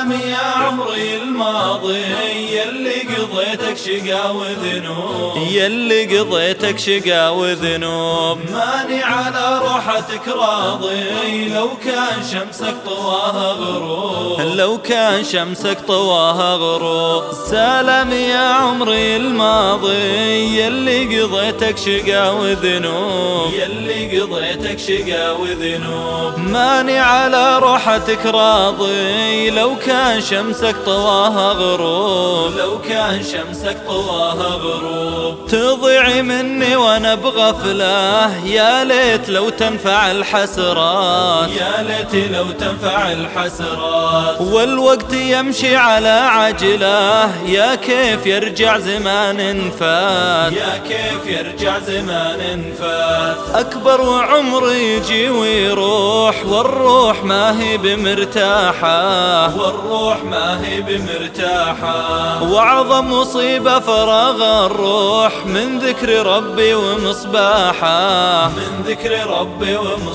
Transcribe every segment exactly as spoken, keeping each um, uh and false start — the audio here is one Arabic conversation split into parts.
سلام يا عمري الماضي يلي قضيتك شقا وذنوب، يلي قضيتك شقا وذنوب. ماني على روحتك راضي لو كان شمسك طواها غروب، لو كان شمسك طواها غروب. سلام يا عمري الماضي يلي قضيتك شقا وذنوب، يلي قضيتك شقا وذنوب. ماني على روحتك راضي لو كان شمسك طواها غروب، لو كان شمسك طواها غروب. تضيع مني وانا بغفله يا ليت لو تنفع الحسرات، يا ليت لو تنفع الحسرات. والوقت يمشي على عجله يا كيف يرجع زمان فات، يا كيف يرجع زمان فات. أكبر وعمري يجي ويروح والروح ما هي بمرتاحة، والروح ما هي بمرتاحة. وأعظم مصيبة فراغ الروح من ذكر ربي ومصباحه، من ذكر ربي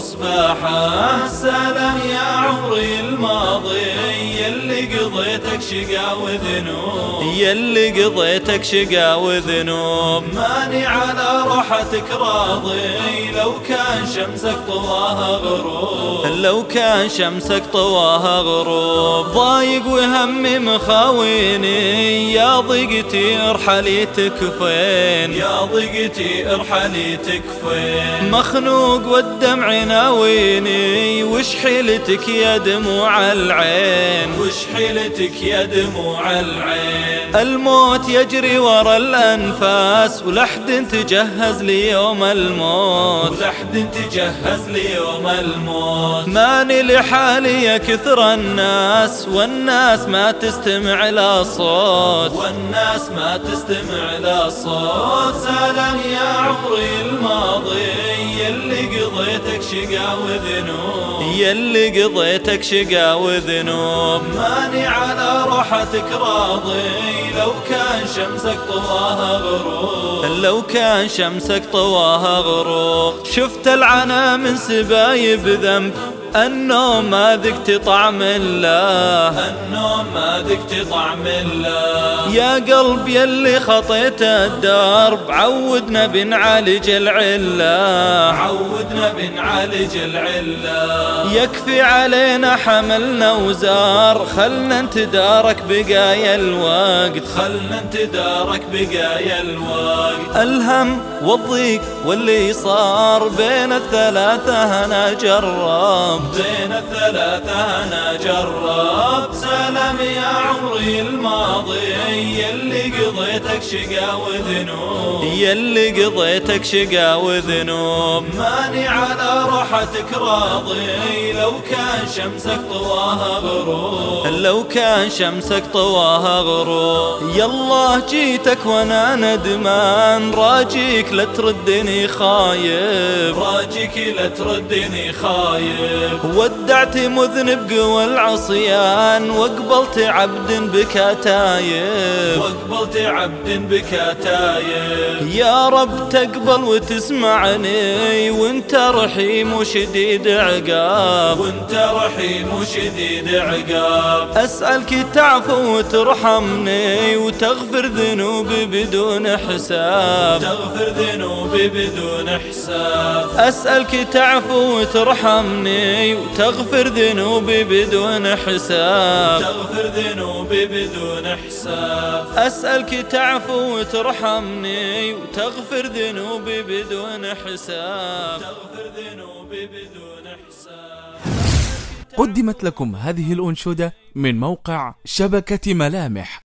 ومصباحه. سلام يا عمري الماضي يلي قضيتك شقا وذنوب، يلي قضيتك شقا وذنوب. ماني على روحتك راضي لو كان شمسك طواها غروب، لو كان شمسك طواها غروب. ضايق وهمي مخاويني يا ضيقتي ارحلي تكفين، يا ضيقتي ارحلي تكفين. مخنوق والدمع ناويني وش حيلتك يا دموع العين، وش حيلتك يا دموع العين. الموت يجري ورا الأنفاس ولحد تجهز ليوم الموت، ولحد تجهز ليوم الموت. ماني لحالي يا كثر الناس والناس ما تستمع للصوت، والناس ما تستمع للصوت. سلام يا عمري الماضي يلي قضيتك شقا وذنوب، يلي قضيتك شقا وذنوب. ماني على روحتك راضي لو كان شمسك طواها غروب، لو كان شمسك طواها غروب. شفت العنا من سبايب ذنب النوم ما ذقت طعم الله، النوم ما ذقت طعم الله. يا قلب يلي خطيت الدرب عودنا بنعالج العلة، عودنا بنعالج العلة. يكفي علينا حملنا وزار خلنا نتدارك بقايا الوقت، خلنا نتدارك بقايا الوقت. الهم والضيق واللي صار بين الثلاثة أنا جرب، بين الثلاثة أنا جرب. سلام يا عمري الماضي يلي قضيتك شقا وذنوب، يلي قضيتك شقا وذنوب. ماني على روحتك راضي لو كان شمسك طواها غروب، لو كان شمسك طواها غروب. يالله جيتك وانا ندمان راجيك لا تردني خايب، راجيك لا تردني خايب. ودعت مذنب قوى العصيان وقبلت عبد بكى تايب، وقبلت عبد بكى تايب. يا رب تقبل وتسمعني وانت رحيم وشديد عقاب، وانت رحيم وشديد عقاب. أسألك تعفو وترحمني وتغفر ذنوبي بدون حساب، تغفر ذنوبي بدون حساب. أسألك تعفو وترحمني وتغفر ذنوبي بدون حساب، تغفر ذنوبي بدون حساب. أسألك تعفو وترحمني وتغفر ذنوبي بدون حساب، تغفر ذنوبي بدون حساب. قدمت لكم هذه الأنشودة من موقع شبكة ملامح.